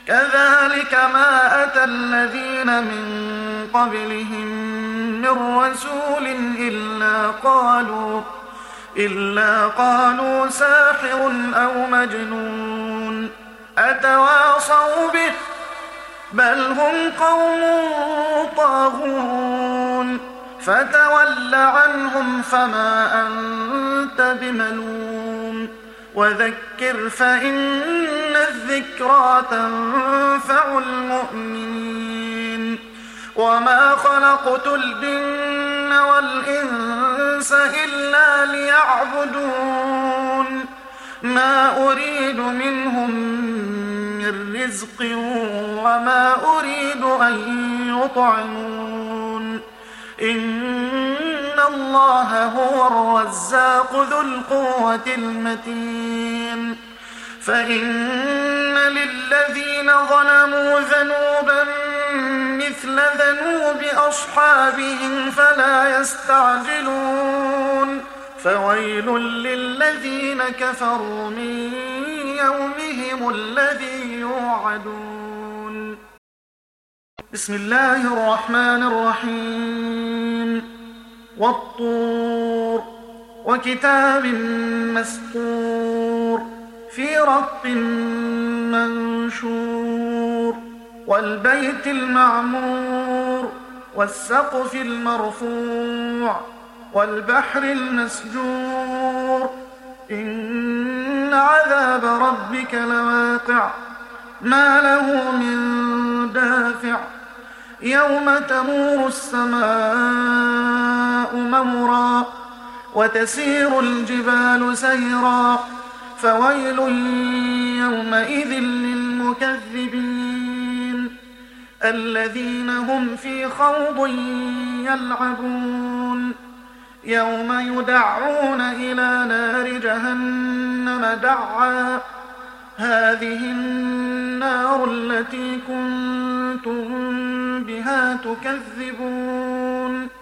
كذلك ما أتى الذين من قبلهم من رسول إلا قالوا ساحر أو مجنون أتواصوا به بل هم قوم طاغون فتول عنهم فما أنت بملوم وذكر فإن الذكرى تنفع المؤمنين وما خلقت الجن والإنس إلا ليعبدون ما أريد منهم من رزق وما أريد أن يطعمون إن الله هو الرزاق ذو القوة المتين فإن للذين ظلموا ذنوبا مثل ذنوب أصحابهم فلا يستعجلون فويل للذين كفروا من يومهم الذي يوعدون بسم الله الرحمن الرحيم والطور وكتاب مسطور في رق منشور والبيت المعمور والسقف المرفوع والبحر المسجور إن عذاب ربك لواقع ما له من دافع يوم تمور السماء مورا وتسير الجبال سيرا فويل يومئذ للمكذبين الذين هم في خوض يلعبون يوم يدعون إلى نار جهنم دعا هذه النار التي كنتم بها تكذبون